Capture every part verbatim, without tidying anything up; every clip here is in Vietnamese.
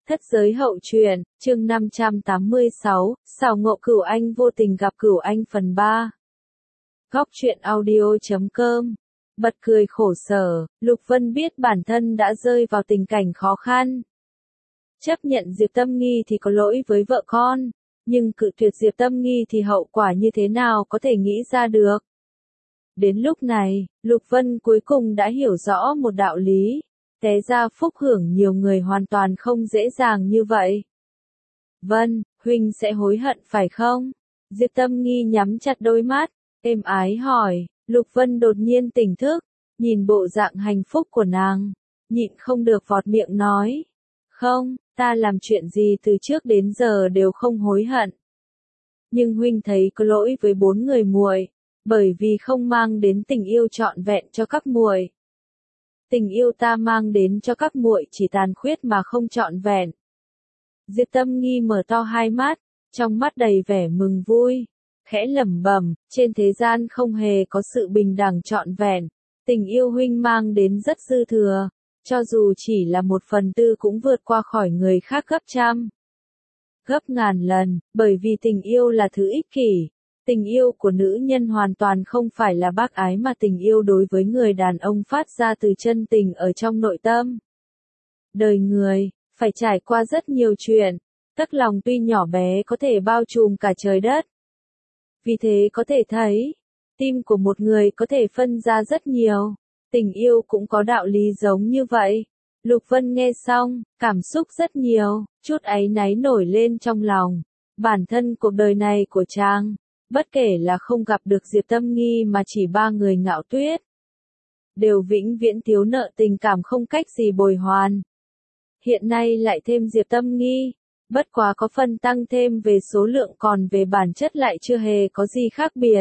Thất giới hậu truyện, chương năm trăm tám mươi sáu, xảo ngộ Cửu Anh vô tình gặp Cửu Anh phần ba. Góc truyện audio chấm com. Bật cười khổ sở, Lục Vân biết bản thân đã rơi vào tình cảnh khó khăn. Chấp nhận Diệp Tâm Nghi thì có lỗi với vợ con, nhưng cự tuyệt Diệp Tâm Nghi thì hậu quả như thế nào có thể nghĩ ra được. Đến lúc này, Lục Vân cuối cùng đã hiểu rõ một đạo lý. Té ra phúc hưởng nhiều người hoàn toàn không dễ dàng như vậy. Vân, huynh sẽ hối hận phải không? Diệp Tâm Nghi nhắm chặt đôi mắt, êm ái hỏi. Lục Vân đột nhiên tỉnh thức, nhìn bộ dạng hạnh phúc của nàng, nhịn không được vọt miệng nói. Không, ta làm chuyện gì từ trước đến giờ đều không hối hận. Nhưng huynh thấy có lỗi với bốn người muội, bởi vì không mang đến tình yêu trọn vẹn cho các muội. Tình yêu ta mang đến cho các muội chỉ tàn khuyết mà không trọn vẹn. Diệp Tâm Nghi mở to hai mắt, trong mắt đầy vẻ mừng vui, khẽ lẩm bẩm, trên thế gian không hề có sự bình đẳng trọn vẹn, tình yêu huynh mang đến rất dư thừa, cho dù chỉ là một phần tư cũng vượt qua khỏi người khác gấp trăm, gấp ngàn lần, bởi vì tình yêu là thứ ích kỷ. Tình yêu của nữ nhân hoàn toàn không phải là bác ái mà tình yêu đối với người đàn ông phát ra từ chân tình ở trong nội tâm. Đời người, phải trải qua rất nhiều chuyện, tấc lòng tuy nhỏ bé có thể bao trùm cả trời đất. Vì thế có thể thấy, tim của một người có thể phân ra rất nhiều, tình yêu cũng có đạo lý giống như vậy. Lục Vân nghe xong, cảm xúc rất nhiều, chút áy náy nổi lên trong lòng, bản thân cuộc đời này của chàng. Bất kể là không gặp được Diệp Tâm Nghi mà chỉ ba người Ngạo Tuyết, đều vĩnh viễn thiếu nợ tình cảm không cách gì bồi hoàn. Hiện nay lại thêm Diệp Tâm Nghi, bất quá có phần tăng thêm về số lượng còn về bản chất lại chưa hề có gì khác biệt.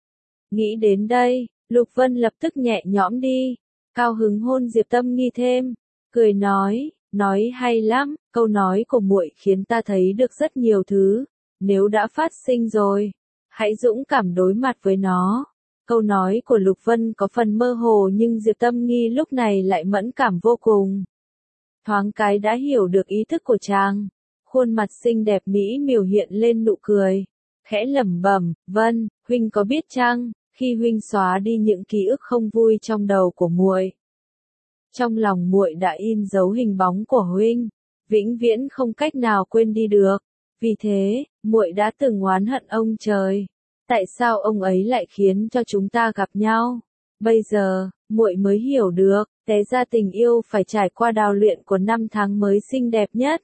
Nghĩ đến đây, Lục Vân lập tức nhẹ nhõm đi, cao hứng hôn Diệp Tâm Nghi thêm, cười nói, nói hay lắm, câu nói của muội khiến ta thấy được rất nhiều thứ, nếu đã phát sinh rồi, hãy dũng cảm đối mặt với nó. Câu nói của Lục Vân có phần mơ hồ nhưng Diệp Tâm Nghi lúc này lại mẫn cảm vô cùng. Thoáng cái đã hiểu được ý thức của chàng. Khuôn mặt xinh đẹp mỹ miều hiện lên nụ cười. Khẽ lẩm bẩm, Vân, huynh có biết chăng, khi huynh xóa đi những ký ức không vui trong đầu của muội, trong lòng muội đã in dấu hình bóng của huynh, vĩnh viễn không cách nào quên đi được. Vì thế, muội đã từng oán hận ông trời. Tại sao ông ấy lại khiến cho chúng ta gặp nhau? Bây giờ, muội mới hiểu được, té ra tình yêu phải trải qua đào luyện của năm tháng mới xinh đẹp nhất.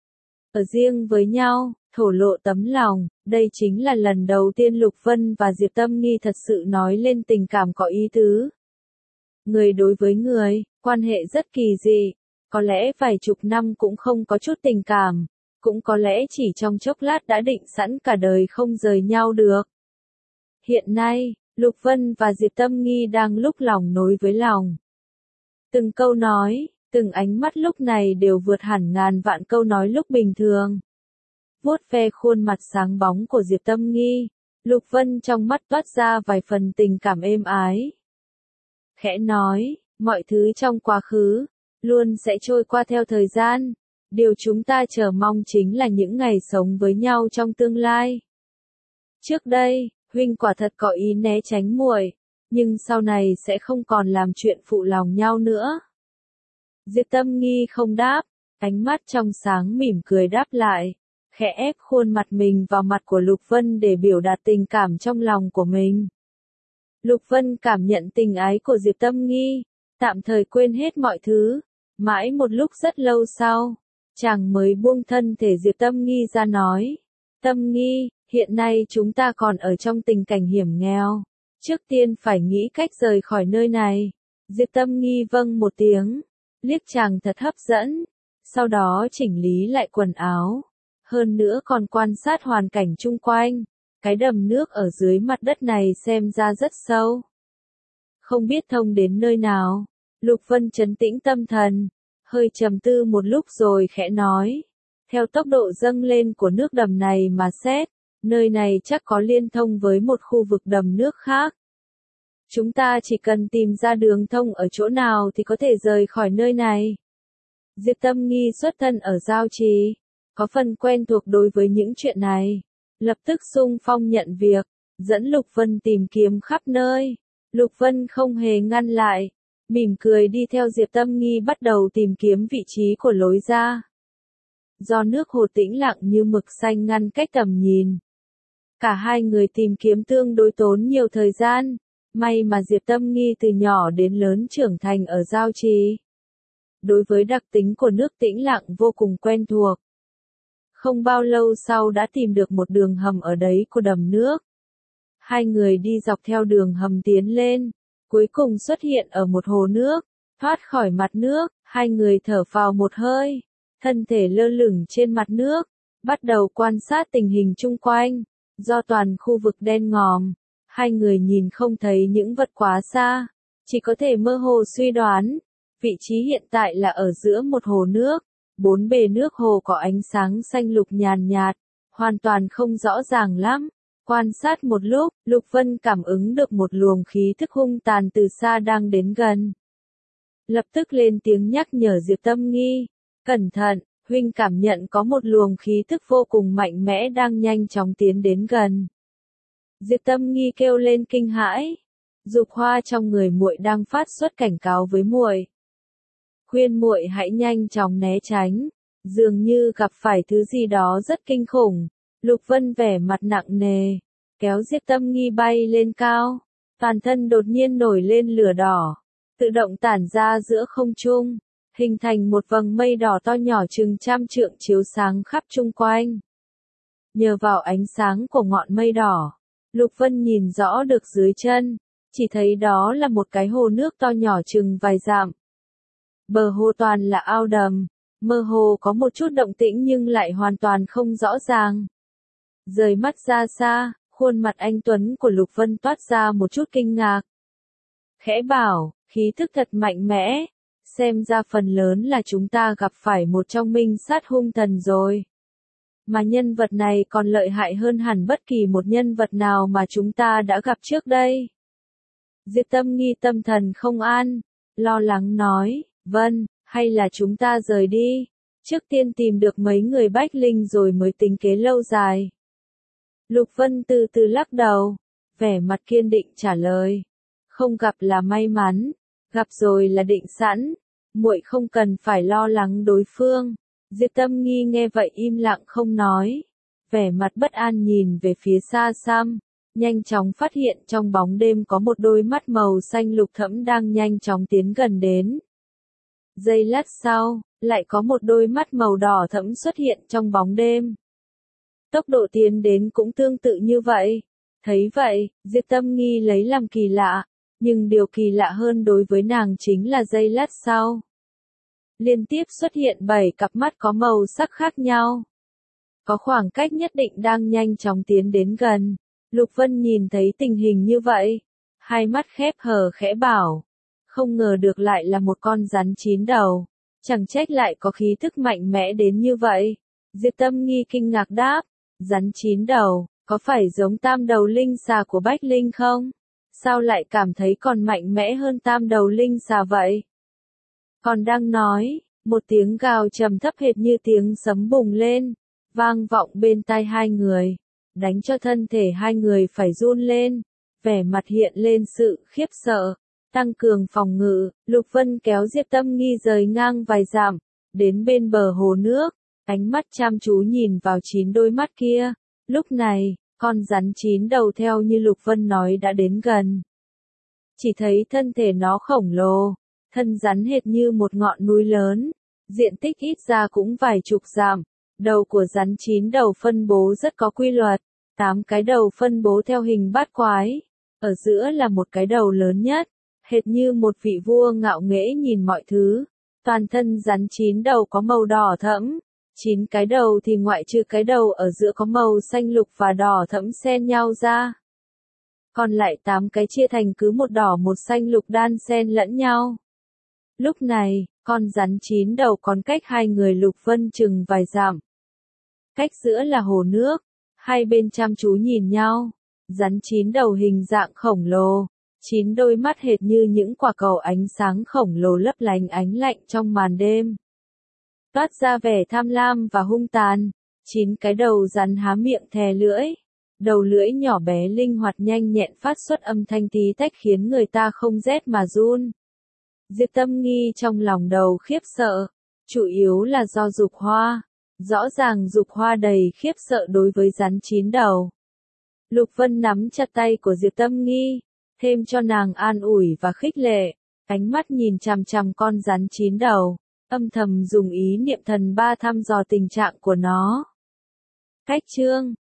Ở riêng với nhau, thổ lộ tấm lòng, đây chính là lần đầu tiên Lục Vân và Diệp Tâm Nghi thật sự nói lên tình cảm có ý tứ. Người đối với người, quan hệ rất kỳ dị, có lẽ vài chục năm cũng không có chút tình cảm. Cũng có lẽ chỉ trong chốc lát đã định sẵn cả đời không rời nhau được. Hiện nay, Lục Vân và Diệp Tâm Nghi đang lúc lòng nối với lòng. Từng câu nói, từng ánh mắt lúc này đều vượt hẳn ngàn vạn câu nói lúc bình thường. Vuốt ve khuôn mặt sáng bóng của Diệp Tâm Nghi, Lục Vân trong mắt toát ra vài phần tình cảm êm ái. Khẽ nói, mọi thứ trong quá khứ, luôn sẽ trôi qua theo thời gian. Điều chúng ta chờ mong chính là những ngày sống với nhau trong tương lai. Trước đây, huynh quả thật có ý né tránh muội, nhưng sau này sẽ không còn làm chuyện phụ lòng nhau nữa. Diệp Tâm Nghi không đáp, ánh mắt trong sáng mỉm cười đáp lại, khẽ ép khuôn mặt mình vào mặt của Lục Vân để biểu đạt tình cảm trong lòng của mình. Lục Vân cảm nhận tình ái của Diệp Tâm Nghi, tạm thời quên hết mọi thứ, mãi một lúc rất lâu sau. Chàng mới buông thân thể Diệp Tâm Nghi ra nói. Tâm Nghi, hiện nay chúng ta còn ở trong tình cảnh hiểm nghèo. Trước tiên phải nghĩ cách rời khỏi nơi này. Diệp Tâm Nghi vâng một tiếng. Liếc chàng thật hấp dẫn. Sau đó chỉnh lý lại quần áo. Hơn nữa còn quan sát hoàn cảnh chung quanh. Cái đầm nước ở dưới mặt đất này xem ra rất sâu. Không biết thông đến nơi nào. Lục Vân trấn tĩnh tâm thần. Hơi trầm tư một lúc rồi khẽ nói. Theo tốc độ dâng lên của nước đầm này mà xét, nơi này chắc có liên thông với một khu vực đầm nước khác. Chúng ta chỉ cần tìm ra đường thông ở chỗ nào thì có thể rời khỏi nơi này. Diệp Tâm Nghi xuất thân ở Giao Trì, có phần quen thuộc đối với những chuyện này. Lập tức xung phong nhận việc, dẫn Lục Vân tìm kiếm khắp nơi. Lục Vân không hề ngăn lại, mỉm cười đi theo Diệp Tâm Nghi bắt đầu tìm kiếm vị trí của lối ra. Do nước hồ tĩnh lặng như mực xanh ngăn cách tầm nhìn. Cả hai người tìm kiếm tương đối tốn nhiều thời gian, may mà Diệp Tâm Nghi từ nhỏ đến lớn trưởng thành ở Giao Trì. Đối với đặc tính của nước tĩnh lặng vô cùng quen thuộc. Không bao lâu sau đã tìm được một đường hầm ở đấy của đầm nước. Hai người đi dọc theo đường hầm tiến lên, cuối cùng xuất hiện ở một hồ nước, thoát khỏi mặt nước, hai người thở phào một hơi, thân thể lơ lửng trên mặt nước, bắt đầu quan sát tình hình chung quanh. Do toàn khu vực đen ngòm, hai người nhìn không thấy những vật quá xa, chỉ có thể mơ hồ suy đoán. Vị trí hiện tại là ở giữa một hồ nước, bốn bề nước hồ có ánh sáng xanh lục nhàn nhạt, hoàn toàn không rõ ràng lắm. Quan sát một lúc, Lục Vân cảm ứng được một luồng khí thức hung tàn từ xa đang đến gần. Lập tức lên tiếng nhắc nhở Diệp Tâm Nghi, cẩn thận, huynh cảm nhận có một luồng khí thức vô cùng mạnh mẽ đang nhanh chóng tiến đến gần. Diệp Tâm Nghi kêu lên kinh hãi, dục hoa trong người muội đang phát xuất cảnh cáo với muội. Khuyên muội hãy nhanh chóng né tránh, dường như gặp phải thứ gì đó rất kinh khủng. Lục Vân vẻ mặt nặng nề, kéo Diệp Tâm Nghi bay lên cao, toàn thân đột nhiên nổi lên lửa đỏ, tự động tản ra giữa không trung, hình thành một vầng mây đỏ to nhỏ chừng trăm trượng chiếu sáng khắp chung quanh. Nhờ vào ánh sáng của ngọn mây đỏ, Lục Vân nhìn rõ được dưới chân, chỉ thấy đó là một cái hồ nước to nhỏ chừng vài dặm. Bờ hồ toàn là ao đầm, mơ hồ có một chút động tĩnh nhưng lại hoàn toàn không rõ ràng. Rời mắt ra xa, khuôn mặt anh tuấn của Lục Vân toát ra một chút kinh ngạc. Khẽ bảo, khí thức thật mạnh mẽ, xem ra phần lớn là chúng ta gặp phải một trong minh sát hung thần rồi. Mà nhân vật này còn lợi hại hơn hẳn bất kỳ một nhân vật nào mà chúng ta đã gặp trước đây. Diệp Tâm Nghi tâm thần không an, lo lắng nói, Vân, hay là chúng ta rời đi, trước tiên tìm được mấy người bách linh rồi mới tính kế lâu dài. Lục Vân từ từ lắc đầu, vẻ mặt kiên định trả lời, không gặp là may mắn, gặp rồi là định sẵn, muội không cần phải lo lắng đối phương. Diệp Tâm Nghi nghe vậy im lặng không nói, vẻ mặt bất an nhìn về phía xa xăm, nhanh chóng phát hiện trong bóng đêm có một đôi mắt màu xanh lục thẫm đang nhanh chóng tiến gần đến. Giây lát sau, lại có một đôi mắt màu đỏ thẫm xuất hiện trong bóng đêm. Tốc độ tiến đến cũng tương tự như vậy. Thấy vậy, Diệp Tâm Nghi lấy làm kỳ lạ, nhưng điều kỳ lạ hơn đối với nàng chính là giây lát sau. Liên tiếp xuất hiện bảy cặp mắt có màu sắc khác nhau. Có khoảng cách nhất định đang nhanh chóng tiến đến gần. Lục Vân nhìn thấy tình hình như vậy, hai mắt khép hờ khẽ bảo, không ngờ được lại là một con rắn chín đầu, chẳng trách lại có khí thức mạnh mẽ đến như vậy. Diệp Tâm Nghi kinh ngạc đáp, rắn chín đầu, có phải giống tam đầu linh xà của Bách Linh không? Sao lại cảm thấy còn mạnh mẽ hơn tam đầu linh xà vậy? Còn đang nói, một tiếng gào trầm thấp hệt như tiếng sấm bùng lên, vang vọng bên tai hai người, đánh cho thân thể hai người phải run lên, vẻ mặt hiện lên sự khiếp sợ, tăng cường phòng ngự. Lục Vân kéo Diệp Tâm Nghi rời ngang vài dặm, đến bên bờ hồ nước, ánh mắt chăm chú nhìn vào chín đôi mắt kia. Lúc này, con rắn chín đầu theo như Lục Vân nói đã đến gần. Chỉ thấy thân thể nó khổng lồ, thân rắn hệt như một ngọn núi lớn, diện tích ít ra cũng vài chục dặm. Đầu của rắn chín đầu phân bố rất có quy luật, tám cái đầu phân bố theo hình bát quái, ở giữa là một cái đầu lớn nhất, hệt như một vị vua ngạo nghễ nhìn mọi thứ. Toàn thân rắn chín đầu có màu đỏ thẫm, chín cái đầu thì ngoại trừ cái đầu ở giữa có màu xanh lục và đỏ thẫm xen nhau ra. Còn lại tám cái chia thành cứ một đỏ một xanh lục đan xen lẫn nhau. Lúc này, con rắn chín đầu còn cách hai người Lục Vân chừng vài dặm. Cách giữa là hồ nước, hai bên chăm chú nhìn nhau, rắn chín đầu hình dạng khổng lồ, chín đôi mắt hệt như những quả cầu ánh sáng khổng lồ lấp lánh ánh lạnh trong màn đêm. toát ra vẻ tham lam và hung tàn. Chín cái đầu rắn há miệng thè lưỡi. Đầu lưỡi nhỏ bé linh hoạt nhanh nhẹn phát xuất âm thanh tí tách khiến người ta không rét mà run. Diệp Tâm Nghi trong lòng đầu khiếp sợ, chủ yếu là do Dục Hoa. Rõ ràng Dục Hoa đầy khiếp sợ đối với rắn chín đầu. Lục Vân nắm chặt tay của Diệp Tâm Nghi, thêm cho nàng an ủi và khích lệ, ánh mắt nhìn chằm chằm con rắn chín đầu, âm thầm dùng ý niệm thần ba thăm dò tình trạng của nó. Cách chương